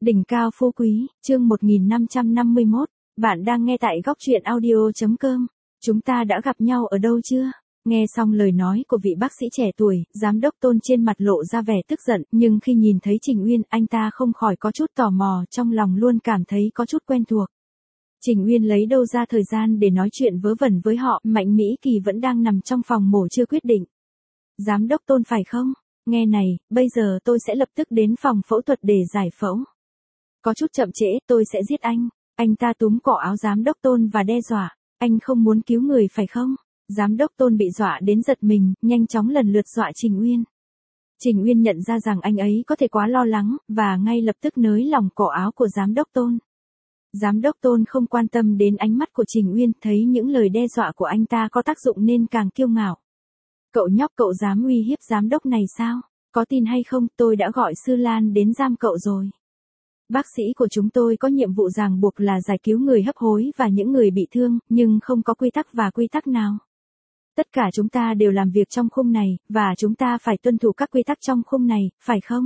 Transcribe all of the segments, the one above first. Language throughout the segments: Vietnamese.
Đỉnh cao phú quý, chương 1551, bạn đang nghe tại góc truyện audio.com. Chúng ta đã gặp nhau ở đâu chưa? Nghe xong lời nói của vị bác sĩ trẻ tuổi, giám đốc Tôn trên mặt lộ ra vẻ tức giận, nhưng khi nhìn thấy Trình Uyên, anh ta không khỏi có chút tò mò, trong lòng luôn cảm thấy có chút quen thuộc. Trình Uyên lấy đâu ra thời gian để nói chuyện vớ vẩn với họ, Mạnh Mỹ Kỳ vẫn đang nằm trong phòng mổ chưa quyết định. Giám đốc Tôn phải không? Nghe này, bây giờ tôi sẽ lập tức đến phòng phẫu thuật để giải phẫu. Có chút chậm trễ, tôi sẽ giết anh. Anh ta túm cổ áo giám đốc Tôn và đe dọa. Anh không muốn cứu người phải không? Giám đốc Tôn bị dọa đến giật mình, nhanh chóng lần lượt dọa Trình Uyên. Trình Uyên nhận ra rằng anh ấy có thể quá lo lắng, và ngay lập tức nới lỏng cổ áo của giám đốc Tôn. Giám đốc Tôn không quan tâm đến ánh mắt của Trình Uyên, thấy những lời đe dọa của anh ta có tác dụng nên càng kiêu ngạo. Cậu nhóc, cậu dám uy hiếp giám đốc này sao? Có tin hay không, tôi đã gọi Sư Lan đến giam cậu rồi. Bác sĩ của chúng tôi có nhiệm vụ ràng buộc là giải cứu người hấp hối và những người bị thương, nhưng không có quy tắc và quy tắc nào. Tất cả chúng ta đều làm việc trong khung này, và chúng ta phải tuân thủ các quy tắc trong khung này, phải không?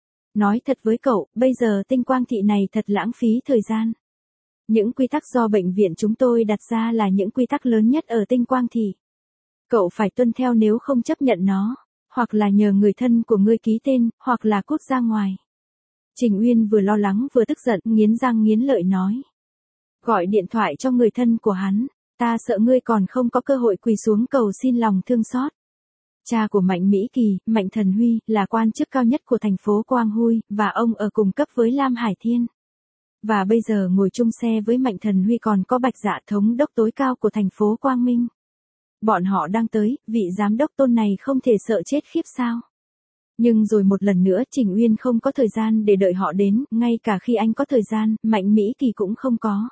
Nói thật với cậu, bây giờ Tinh Quang Thị này thật lãng phí thời gian. Những quy tắc do bệnh viện chúng tôi đặt ra là những quy tắc lớn nhất ở Tinh Quang Thị. Cậu phải tuân theo, nếu không chấp nhận nó, hoặc là nhờ người thân của ngươi ký tên, hoặc là cút ra ngoài. Trình Uyên vừa lo lắng vừa tức giận, nghiến răng nghiến lợi nói. Gọi điện thoại cho người thân của hắn, ta sợ ngươi còn không có cơ hội quỳ xuống cầu xin lòng thương xót. Cha của Mạnh Mỹ Kỳ, Mạnh Thần Huy, là quan chức cao nhất của thành phố Quang Huy, và ông ở cùng cấp với Lam Hải Thiên. Và bây giờ ngồi chung xe với Mạnh Thần Huy còn có Bạch Dạ, thống đốc tối cao của thành phố Quang Minh. Bọn họ đang tới, vị giám đốc Tôn này không thể sợ chết khiếp sao? Nhưng rồi một lần nữa Trình Uyên không có thời gian để đợi họ đến, ngay cả khi anh có thời gian, Mạnh Mỹ Kỳ cũng không có.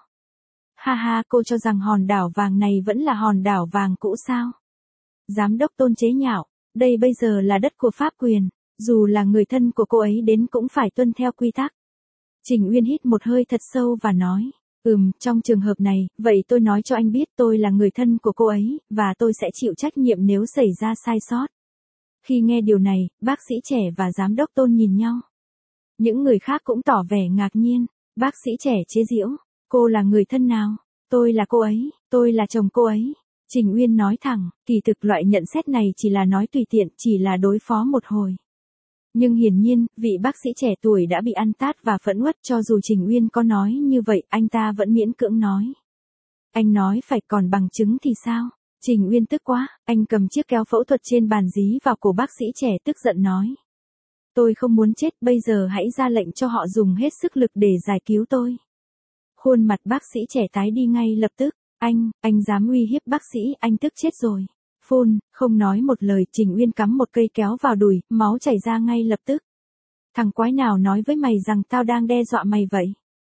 Ha ha, cô cho rằng hòn đảo vàng này vẫn là hòn đảo vàng cũ sao? Giám đốc Tôn chế nhạo, đây bây giờ là đất của pháp quyền, dù là người thân của cô ấy đến cũng phải tuân theo quy tắc. Trình Uyên hít một hơi thật sâu và nói. Trong trường hợp này, vậy tôi nói cho anh biết tôi là người thân của cô ấy, và tôi sẽ chịu trách nhiệm nếu xảy ra sai sót. Khi nghe điều này, bác sĩ trẻ và giám đốc Tôn nhìn nhau. Những người khác cũng tỏ vẻ ngạc nhiên. Bác sĩ trẻ chế giễu, cô là người thân nào? Tôi là cô ấy, tôi là chồng cô ấy. Trình Uyên nói thẳng, kỳ thực loại nhận xét này chỉ là nói tùy tiện, chỉ là đối phó một hồi. Nhưng hiển nhiên, vị bác sĩ trẻ tuổi đã bị ăn tát và phẫn uất, cho dù Trình Uyên có nói như vậy, anh ta vẫn miễn cưỡng nói. Anh nói phải, còn bằng chứng thì sao? Trình Uyên tức quá, anh cầm chiếc kéo phẫu thuật trên bàn dí vào cổ bác sĩ trẻ, tức giận nói. Tôi không muốn chết, bây giờ hãy ra lệnh cho họ dùng hết sức lực để giải cứu tôi. Khuôn mặt bác sĩ trẻ tái đi ngay lập tức. Anh dám uy hiếp bác sĩ, anh tức chết rồi. Phun, không nói một lời, Trình Uyên cắm một cây kéo vào đùi, máu chảy ra ngay lập tức. Thằng quái nào nói với mày rằng tao đang đe dọa mày vậy?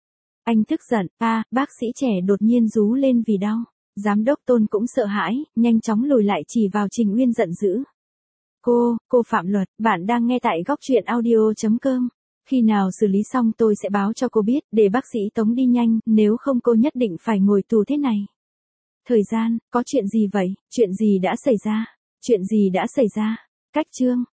Anh tức giận, bác sĩ trẻ đột nhiên rú lên vì đau. Giám đốc Tôn cũng sợ hãi, nhanh chóng lùi lại chỉ vào Trình Uyên giận dữ. Cô phạm luật, bạn đang nghe tại góc truyện audio.com. Khi nào xử lý xong tôi sẽ báo cho cô biết, để bác sĩ tống đi nhanh, nếu không cô nhất định phải ngồi tù thế này. Thời gian, có chuyện gì vậy? Chuyện gì đã xảy ra? Chuyện gì đã xảy ra? Cách chương.